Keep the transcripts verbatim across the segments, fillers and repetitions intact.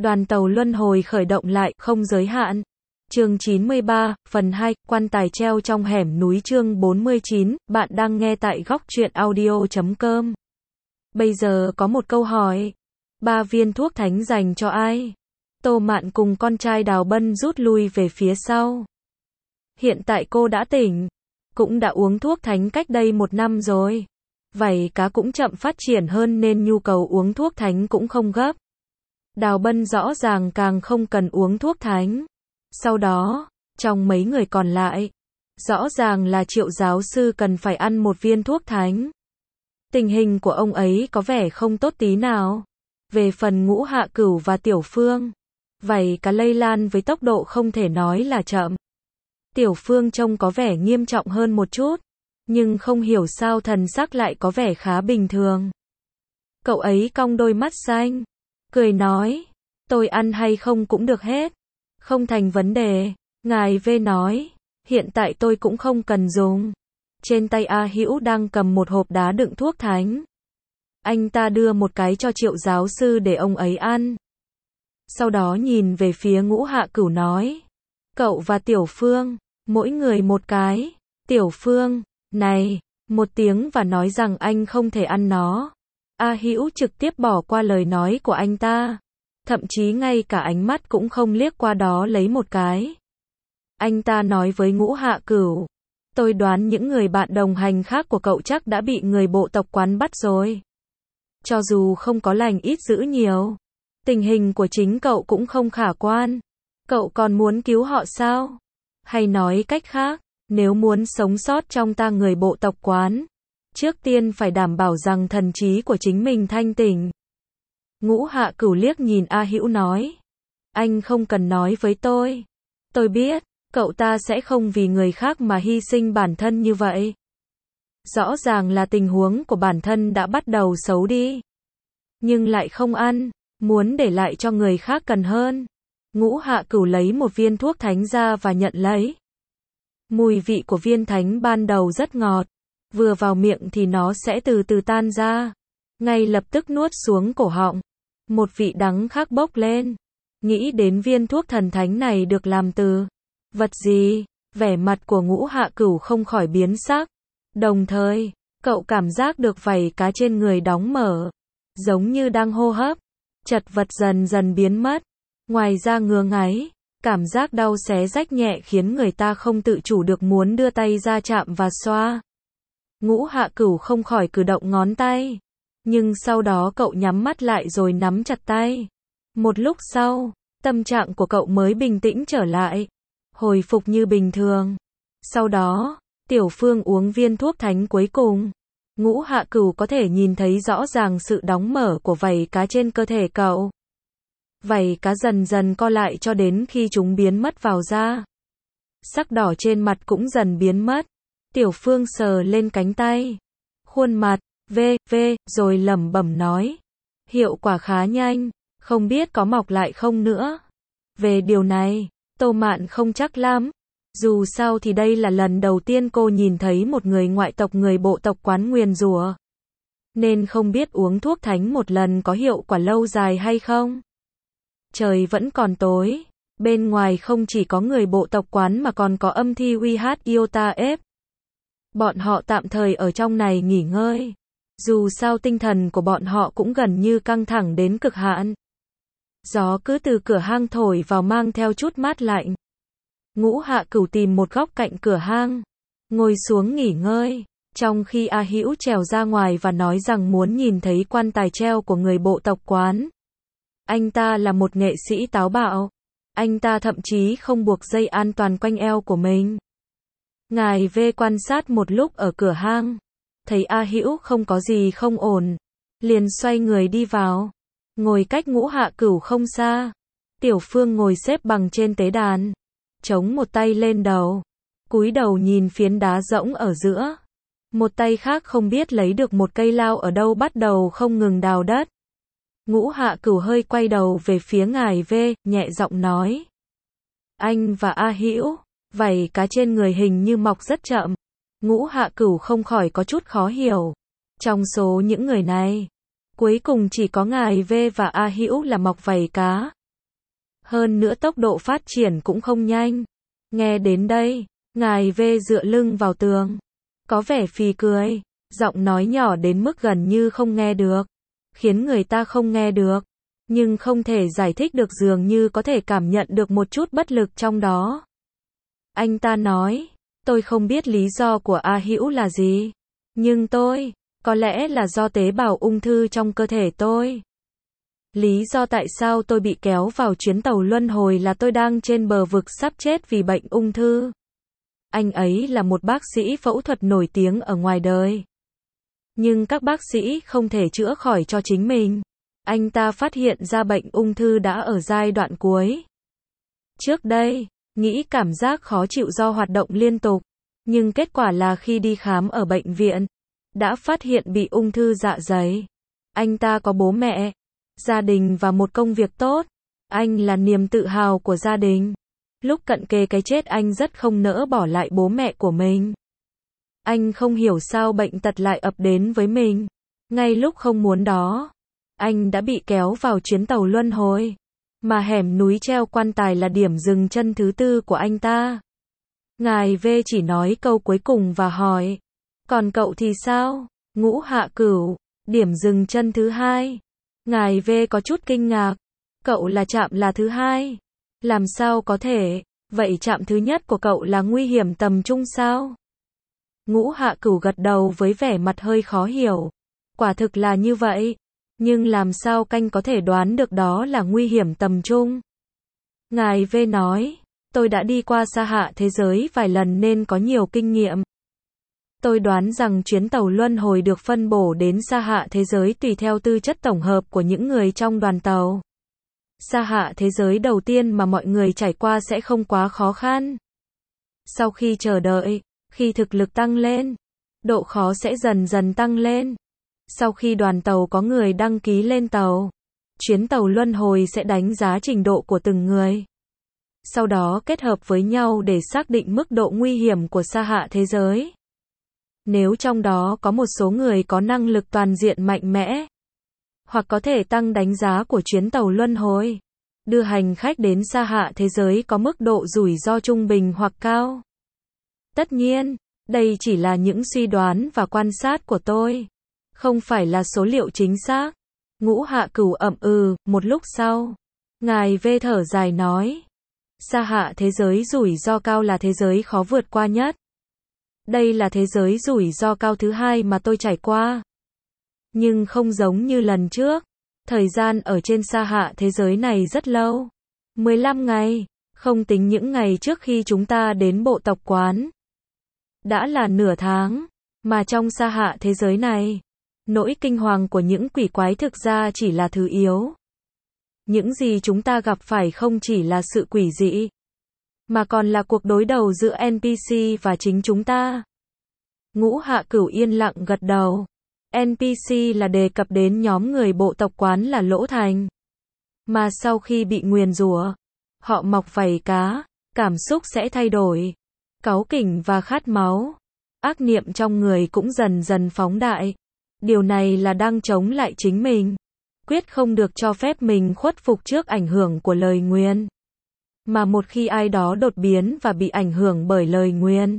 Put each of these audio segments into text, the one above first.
Đoàn tàu luân hồi khởi động lại, không giới hạn. Chương chín mươi ba, phần hai, quan tài treo trong hẻm núi chương bốn mươi chín, bạn đang nghe tại góc truyện audio chấm com. Bây giờ có một câu hỏi. Ba viên thuốc thánh dành cho ai? Tô Mạn cùng con trai Đào Bân rút lui về phía sau. Hiện tại cô đã tỉnh, cũng đã uống thuốc thánh cách đây một năm rồi. Vảy cá cũng chậm phát triển hơn nên nhu cầu uống thuốc thánh cũng không gấp. Đào Bân rõ ràng càng không cần uống thuốc thánh. Sau đó, trong mấy người còn lại, rõ ràng là Triệu giáo sư cần phải ăn một viên thuốc thánh. Tình hình của ông ấy có vẻ không tốt tí nào. Về phần Ngũ Hạ Cửu và Tiểu Phương, vảy cá lây lan với tốc độ không thể nói là chậm. Tiểu Phương trông có vẻ nghiêm trọng hơn một chút, nhưng không hiểu sao thần sắc lại có vẻ khá bình thường. Cậu ấy cong đôi mắt xanh, cười nói, tôi ăn hay không cũng được hết, không thành vấn đề. Ngài V nói, hiện tại tôi cũng không cần dùng. Trên tay A Hữu đang cầm một hộp đá đựng thuốc thánh. Anh ta đưa một cái cho Triệu giáo sư để ông ấy ăn. Sau đó nhìn về phía Ngũ Hạ Cửu nói, cậu và Tiểu Phương, mỗi người một cái. Tiểu Phương, này, một tiếng và nói rằng anh không thể ăn nó. A Hữu trực tiếp bỏ qua lời nói của anh ta, thậm chí ngay cả ánh mắt cũng không liếc qua đó lấy một cái. Anh ta nói với Ngũ Hạ Cửu, tôi đoán những người bạn đồng hành khác của cậu chắc đã bị người bộ tộc quán bắt rồi. Cho dù không có lành ít dữ nhiều, tình hình của chính cậu cũng không khả quan. Cậu còn muốn cứu họ sao? Hay nói cách khác, nếu muốn sống sót trong ta người bộ tộc quán, trước tiên phải đảm bảo rằng thần trí của chính mình thanh tỉnh. Ngũ Hạ Cửu liếc nhìn A Hữu nói, anh không cần nói với tôi. Tôi biết, cậu ta sẽ không vì người khác mà hy sinh bản thân như vậy. Rõ ràng là tình huống của bản thân đã bắt đầu xấu đi, nhưng lại không ăn, muốn để lại cho người khác cần hơn. Ngũ Hạ Cửu lấy một viên thuốc thánh ra và nhận lấy. Mùi vị của viên thánh ban đầu rất ngọt, vừa vào miệng thì nó sẽ từ từ tan ra, ngay lập tức nuốt xuống cổ họng. Một vị đắng khác bốc lên. Nghĩ đến viên thuốc thần thánh này được làm từ vật gì, vẻ mặt của Ngũ Hạ Cửu không khỏi biến sắc. Đồng thời, cậu cảm giác được vảy cá trên người đóng mở, giống như đang hô hấp. Chật vật dần dần biến mất. Ngoài ra ngứa ngáy, cảm giác đau xé rách nhẹ khiến người ta không tự chủ được muốn đưa tay ra chạm và xoa. Ngũ Hạ Cửu không khỏi cử động ngón tay, nhưng sau đó cậu nhắm mắt lại rồi nắm chặt tay. Một lúc sau, tâm trạng của cậu mới bình tĩnh trở lại, hồi phục như bình thường. Sau đó, Tiểu Phương uống viên thuốc thánh cuối cùng. Ngũ Hạ Cửu có thể nhìn thấy rõ ràng sự đóng mở của vảy cá trên cơ thể cậu. Vảy cá dần dần co lại cho đến khi chúng biến mất vào da. Sắc đỏ trên mặt cũng dần biến mất. Tiểu Phương sờ lên cánh tay, khuôn mặt, v, v, rồi lẩm bẩm nói, hiệu quả khá nhanh, không biết có mọc lại không nữa. Về điều này, Tô Mạn không chắc lắm. Dù sao thì đây là lần đầu tiên cô nhìn thấy một người ngoại tộc người bộ tộc quán nguyền rủa, nên không biết uống thuốc thánh một lần có hiệu quả lâu dài hay không. Trời vẫn còn tối, bên ngoài không chỉ có người bộ tộc quán mà còn có âm thi uy hát Iota ép. Bọn họ tạm thời ở trong này nghỉ ngơi. Dù sao tinh thần của bọn họ cũng gần như căng thẳng đến cực hạn. Gió cứ từ cửa hang thổi vào mang theo chút mát lạnh. Ngũ Hạ Cửu tìm một góc cạnh cửa hang, ngồi xuống nghỉ ngơi, trong khi A Hữu trèo ra ngoài và nói rằng muốn nhìn thấy quan tài treo của người bộ tộc quán. Anh ta là một nghệ sĩ táo bạo. Anh ta thậm chí không buộc dây an toàn quanh eo của mình. Ngài V quan sát một lúc ở cửa hang, thấy A Hữu không có gì không ổn, liền xoay người đi vào, ngồi cách Ngũ Hạ Cửu không xa. Tiểu Phương ngồi xếp bằng trên tế đàn, chống một tay lên đầu, cúi đầu nhìn phiến đá rỗng ở giữa. Một tay khác không biết lấy được một cây lao ở đâu bắt đầu không ngừng đào đất. Ngũ Hạ Cửu hơi quay đầu về phía ngài V, nhẹ giọng nói, anh và A Hữu, vảy cá trên người hình như mọc rất chậm. Ngũ Hạ Cửu không khỏi có chút khó hiểu. Trong số những người này, cuối cùng chỉ có ngài V và A Hữu là mọc vảy cá. Hơn nữa tốc độ phát triển cũng không nhanh. Nghe đến đây, ngài V dựa lưng vào tường. Có vẻ phì cười. Giọng nói nhỏ đến mức gần như không nghe được. Khiến người ta không nghe được. Nhưng không thể giải thích được, dường như có thể cảm nhận được một chút bất lực trong đó. Anh ta nói, tôi không biết lý do của A Hữu là gì. Nhưng tôi, có lẽ là do tế bào ung thư trong cơ thể tôi. Lý do tại sao tôi bị kéo vào chuyến tàu luân hồi là tôi đang trên bờ vực sắp chết vì bệnh ung thư. Anh ấy là một bác sĩ phẫu thuật nổi tiếng ở ngoài đời. Nhưng các bác sĩ không thể chữa khỏi cho chính mình. Anh ta phát hiện ra bệnh ung thư đã ở giai đoạn cuối. Trước đây, nghĩ cảm giác khó chịu do hoạt động liên tục. Nhưng kết quả là khi đi khám ở bệnh viện, đã phát hiện bị ung thư dạ dày. Anh ta có bố mẹ, gia đình và một công việc tốt. Anh là niềm tự hào của gia đình. Lúc cận kề cái chết anh rất không nỡ bỏ lại bố mẹ của mình. Anh không hiểu sao bệnh tật lại ập đến với mình. Ngay lúc không muốn đó, anh đã bị kéo vào chuyến tàu luân hồi. Mà hẻm núi treo quan tài là điểm dừng chân thứ tư của anh ta. Ngài V chỉ nói câu cuối cùng và hỏi, còn cậu thì sao? Ngũ Hạ Cửu, điểm dừng chân thứ hai. Ngài V có chút kinh ngạc. Cậu là trạm là thứ hai. Làm sao có thể? Vậy trạm thứ nhất của cậu là nguy hiểm tầm trung sao? Ngũ Hạ Cửu gật đầu với vẻ mặt hơi khó hiểu. Quả thực là như vậy. Nhưng làm sao canh có thể đoán được đó là nguy hiểm tầm trung? Ngài V nói, tôi đã đi qua xa hạ thế giới vài lần nên có nhiều kinh nghiệm. Tôi đoán rằng chuyến tàu luân hồi được phân bổ đến xa hạ thế giới tùy theo tư chất tổng hợp của những người trong đoàn tàu. Xa hạ thế giới đầu tiên mà mọi người trải qua sẽ không quá khó khăn. Sau khi chờ đợi, khi thực lực tăng lên, độ khó sẽ dần dần tăng lên. Sau khi đoàn tàu có người đăng ký lên tàu, chuyến tàu luân hồi sẽ đánh giá trình độ của từng người. Sau đó kết hợp với nhau để xác định mức độ nguy hiểm của xa hạ thế giới. Nếu trong đó có một số người có năng lực toàn diện mạnh mẽ, hoặc có thể tăng đánh giá của chuyến tàu luân hồi, đưa hành khách đến xa hạ thế giới có mức độ rủi ro trung bình hoặc cao. Tất nhiên, đây chỉ là những suy đoán và quan sát của tôi, không phải là số liệu chính xác. Ngũ Hạ Cửu ậm ừ, một lúc sau, ngài V thở dài nói, xa hạ thế giới rủi ro cao là thế giới khó vượt qua nhất. Đây là thế giới rủi ro cao thứ hai mà tôi trải qua. Nhưng không giống như lần trước, thời gian ở trên xa hạ thế giới này rất lâu. mười lăm ngày, không tính những ngày trước khi chúng ta đến bộ tộc quán. Đã là nửa tháng, mà trong xa hạ thế giới này, nỗi kinh hoàng của những quỷ quái thực ra chỉ là thứ yếu. Những gì chúng ta gặp phải không chỉ là sự quỷ dị, mà còn là cuộc đối đầu giữa en pê xê và chính chúng ta. Ngũ Hạ Cửu yên lặng gật đầu. en pê xê là đề cập đến nhóm người bộ tộc quán là Lỗ Thành. Mà sau khi bị nguyền rủa, họ mọc vảy cá, cảm xúc sẽ thay đổi. Cáu kỉnh và khát máu. Ác niệm trong người cũng dần dần phóng đại. Điều này là đang chống lại chính mình. Quyết không được cho phép mình khuất phục trước ảnh hưởng của lời nguyền. Mà một khi ai đó đột biến và bị ảnh hưởng bởi lời nguyền,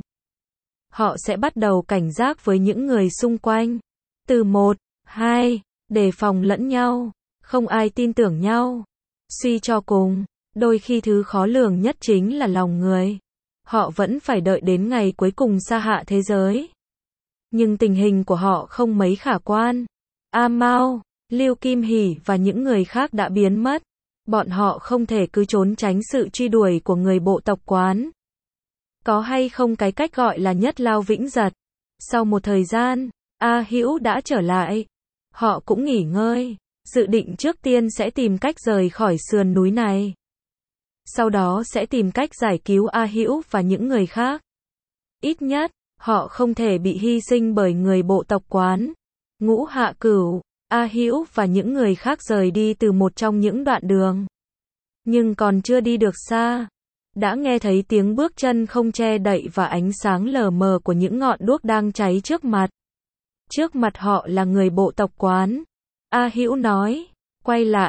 họ sẽ bắt đầu cảnh giác với những người xung quanh. Từ một, hai, đề phòng lẫn nhau, không ai tin tưởng nhau. Suy cho cùng, đôi khi thứ khó lường nhất chính là lòng người. Họ vẫn phải đợi đến ngày cuối cùng xa hạ thế giới. Nhưng tình hình của họ không mấy khả quan. A Mao, Lưu Kim Hỷ và những người khác đã biến mất. Bọn họ không thể cứ trốn tránh sự truy đuổi của người bộ tộc quán. Có hay không cái cách gọi là nhất lao vĩnh giật. Sau một thời gian, A Hữu đã trở lại. Họ cũng nghỉ ngơi, dự định trước tiên sẽ tìm cách rời khỏi sườn núi này. Sau đó sẽ tìm cách giải cứu A Hữu và những người khác. Ít nhất, họ không thể bị hy sinh bởi người bộ tộc quán. Ngũ Hạ Cửu, A Hữu và những người khác rời đi từ một trong những đoạn đường. Nhưng còn chưa đi được xa, đã nghe thấy tiếng bước chân không che đậy và ánh sáng lờ mờ của những ngọn đuốc đang cháy trước mặt. Trước mặt họ là người bộ tộc quán. A Hữu nói, quay lại,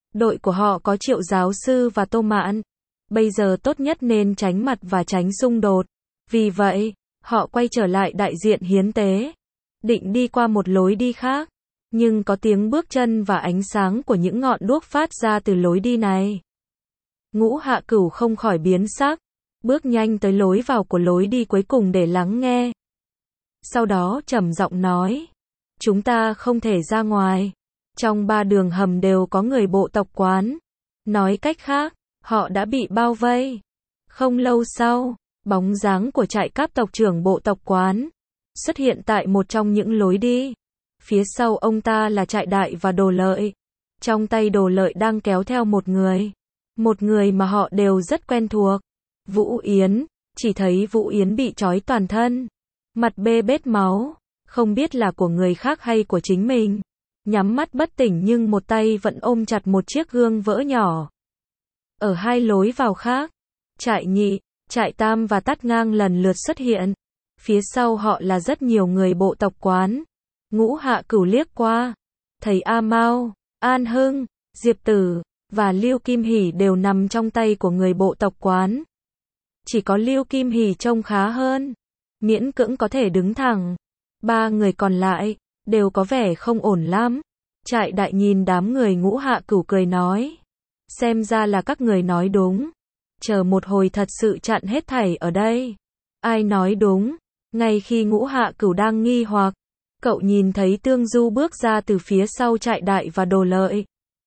Đội của họ có Triệu giáo sư và Tô Mạn. Bây giờ tốt nhất nên tránh mặt và tránh xung đột. Vì vậy, họ quay trở lại đại diện hiến tế. Định đi qua một lối đi khác. Nhưng có tiếng bước chân và ánh sáng của những ngọn đuốc phát ra từ lối đi này. Ngũ Hạ Cửu không khỏi biến sắc. Bước nhanh tới lối vào của lối đi cuối cùng để lắng nghe. Sau đó trầm giọng nói. Chúng ta không thể ra ngoài. Trong ba đường hầm đều có người bộ tộc quán. Nói cách khác, họ đã bị bao vây. Không lâu sau, bóng dáng của trại cáp tộc trưởng bộ tộc quán xuất hiện tại một trong những lối đi. Phía sau ông ta là Trại Đại và Đồ Lợi. Trong tay Đồ Lợi đang kéo theo một người. Một người mà họ đều rất quen thuộc. Vũ Yến. Chỉ thấy Vũ Yến bị trói toàn thân. Mặt bê bết máu. Không biết là của người khác hay của chính mình. Nhắm mắt bất tỉnh nhưng một tay vẫn ôm chặt một chiếc gương vỡ nhỏ. Ở hai lối vào khác, Trại Nhị, Trại Tam và Tát Ngang lần lượt xuất hiện. Phía sau họ là rất nhiều người bộ tộc quán. Ngũ Hạ Cửu liếc qua, thấy A Mao, An Hưng, Diệp Tử và Lưu Kim Hỷ đều nằm trong tay của người bộ tộc quán. Chỉ có Lưu Kim Hỷ trông khá hơn, miễn cưỡng có thể đứng thẳng. Ba người còn lại đều có vẻ không ổn lắm. Trại Đại nhìn đám người Ngũ Hạ Cửu cười nói, xem ra là các người nói đúng. Chờ một hồi thật sự chặn hết thảy ở đây. Ai nói đúng? Ngay khi Ngũ Hạ Cửu đang nghi hoặc, cậu nhìn thấy Tương Du bước ra từ phía sau Trại Đại và Đồ Lợi.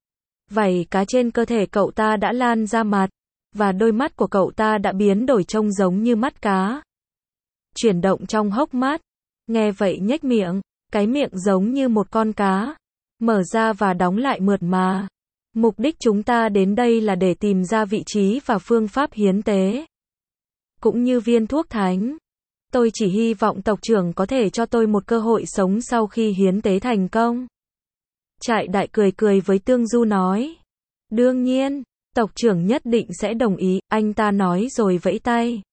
Vảy cá trên cơ thể cậu ta đã lan ra mặt, và đôi mắt của cậu ta đã biến đổi trông giống như mắt cá. Chuyển động trong hốc mắt. Nghe vậy nhếch miệng, cái miệng giống như một con cá. Mở ra và đóng lại mượt mà. Mục đích chúng ta đến đây là để tìm ra vị trí và phương pháp hiến tế. Cũng như viên thuốc thánh. Tôi chỉ hy vọng tộc trưởng có thể cho tôi một cơ hội sống sau khi hiến tế thành công. Trại Đại cười cười với Tương Du nói. Đương nhiên, tộc trưởng nhất định sẽ đồng ý, anh ta nói rồi vẫy tay.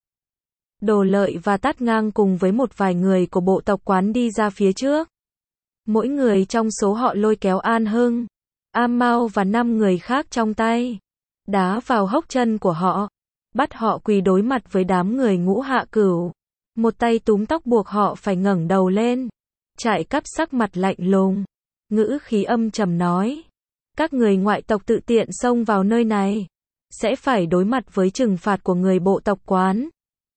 Đồ Lợi và Tát Ngang cùng với một vài người của bộ tộc quán đi ra phía trước. Mỗi người trong số họ lôi kéo An Hưng, A Mao và năm người khác trong tay. Đá vào hốc chân của họ. Bắt họ quỳ đối mặt với đám người Ngũ Hạ Cửu. Một tay túm tóc buộc họ phải ngẩng đầu lên. Trại Cáp sắc mặt lạnh lùng. Ngữ khí âm trầm nói. Các người ngoại tộc tự tiện xông vào nơi này. Sẽ phải đối mặt với trừng phạt của người bộ tộc quán.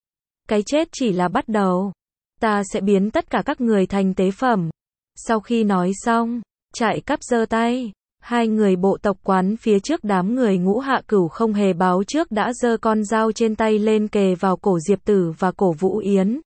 Cái chết chỉ là bắt đầu. Ta sẽ biến tất cả các người thành tế phẩm. Sau khi nói xong, Trại Cáp giơ tay. Hai người bộ tộc quán phía trước đám người Ngũ Hạ Cửu không hề báo trước đã giơ con dao trên tay lên kề vào cổ Diệp Tử và cổ Vũ Yến.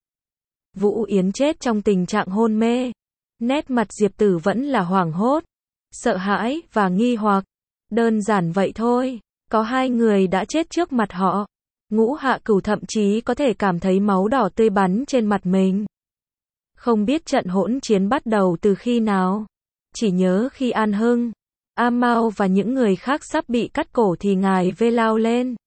Vũ Yến chết trong tình trạng hôn mê. Nét mặt Diệp Tử vẫn là hoảng hốt, sợ hãi và nghi hoặc. Đơn giản vậy thôi, có hai người đã chết trước mặt họ. Ngũ Hạ Cửu thậm chí có thể cảm thấy máu đỏ tươi bắn trên mặt mình. Không biết trận hỗn chiến bắt đầu từ khi nào. Chỉ nhớ khi An Hưng, A Mao và những người khác sắp bị cắt cổ thì ngài vê lao lên.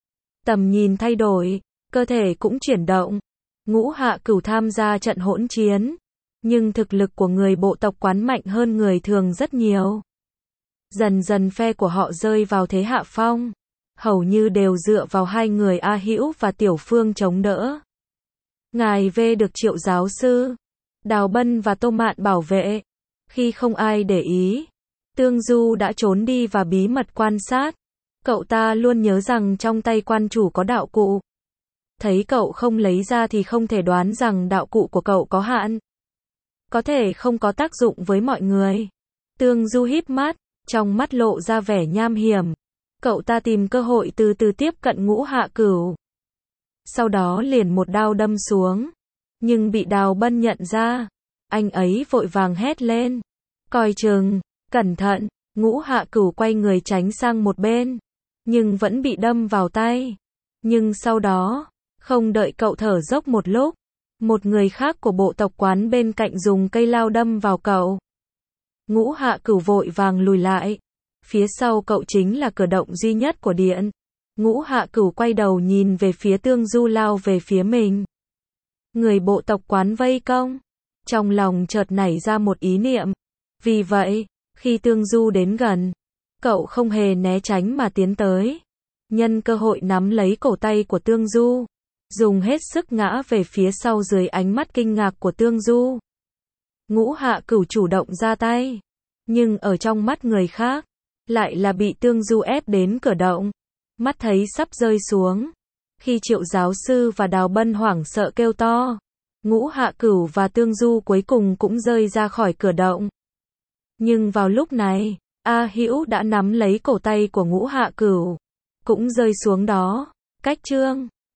Tầm nhìn thay đổi, cơ thể cũng chuyển động. Ngũ Hạ Cửu tham gia trận hỗn chiến. Nhưng thực lực của người bộ tộc quán mạnh hơn người thường rất nhiều. Dần dần phe của họ rơi vào thế hạ phong. Hầu như đều dựa vào hai người A Hữu và Tiểu Phương chống đỡ. Ngài V được Triệu giáo sư, Đào Bân và Tô Mạn bảo vệ. Khi không ai để ý, Tương Du đã trốn đi và bí mật quan sát. Cậu ta luôn nhớ rằng trong tay quan chủ có đạo cụ. Thấy cậu không lấy ra thì không thể đoán rằng đạo cụ của cậu có hạn. Có thể không có tác dụng với mọi người. Tương Du híp mắt, trong mắt lộ ra vẻ nham hiểm. Cậu ta tìm cơ hội từ từ tiếp cận Ngũ Hạ Cửu. Sau đó liền một đao đâm xuống. Nhưng bị Đào Bân nhận ra. Anh ấy vội vàng hét lên. Coi chừng, cẩn thận. Ngũ Hạ Cửu quay người tránh sang một bên. Nhưng vẫn bị đâm vào tay. Nhưng sau đó, không đợi cậu thở dốc một lúc, một người khác của bộ tộc quán bên cạnh dùng cây lao đâm vào cậu. Ngũ Hạ Cửu vội vàng lùi lại. Phía sau cậu chính là cửa động duy nhất của điện. Ngũ Hạ Cửu quay đầu nhìn về phía Tương Du lao về phía mình. Người bộ tộc quán vây công. Trong lòng chợt nảy ra một ý niệm. Vì vậy, khi Tương Du đến gần, cậu không hề né tránh mà tiến tới. Nhân cơ hội nắm lấy cổ tay của Tương Du. Dùng hết sức ngã về phía sau dưới ánh mắt kinh ngạc của Tương Du. Ngũ Hạ Cửu chủ động ra tay. Nhưng ở trong mắt người khác, lại là bị Tương Du ép đến cửa động. Mắt thấy sắp rơi xuống. Khi Triệu giáo sư và Đào Bân hoảng sợ kêu to, Ngũ Hạ Cửu và Tương Du cuối cùng cũng rơi ra khỏi cửa động. Nhưng vào lúc này, A Hữu đã nắm lấy cổ tay của Ngũ Hạ Cửu, cũng rơi xuống đó. Cách chương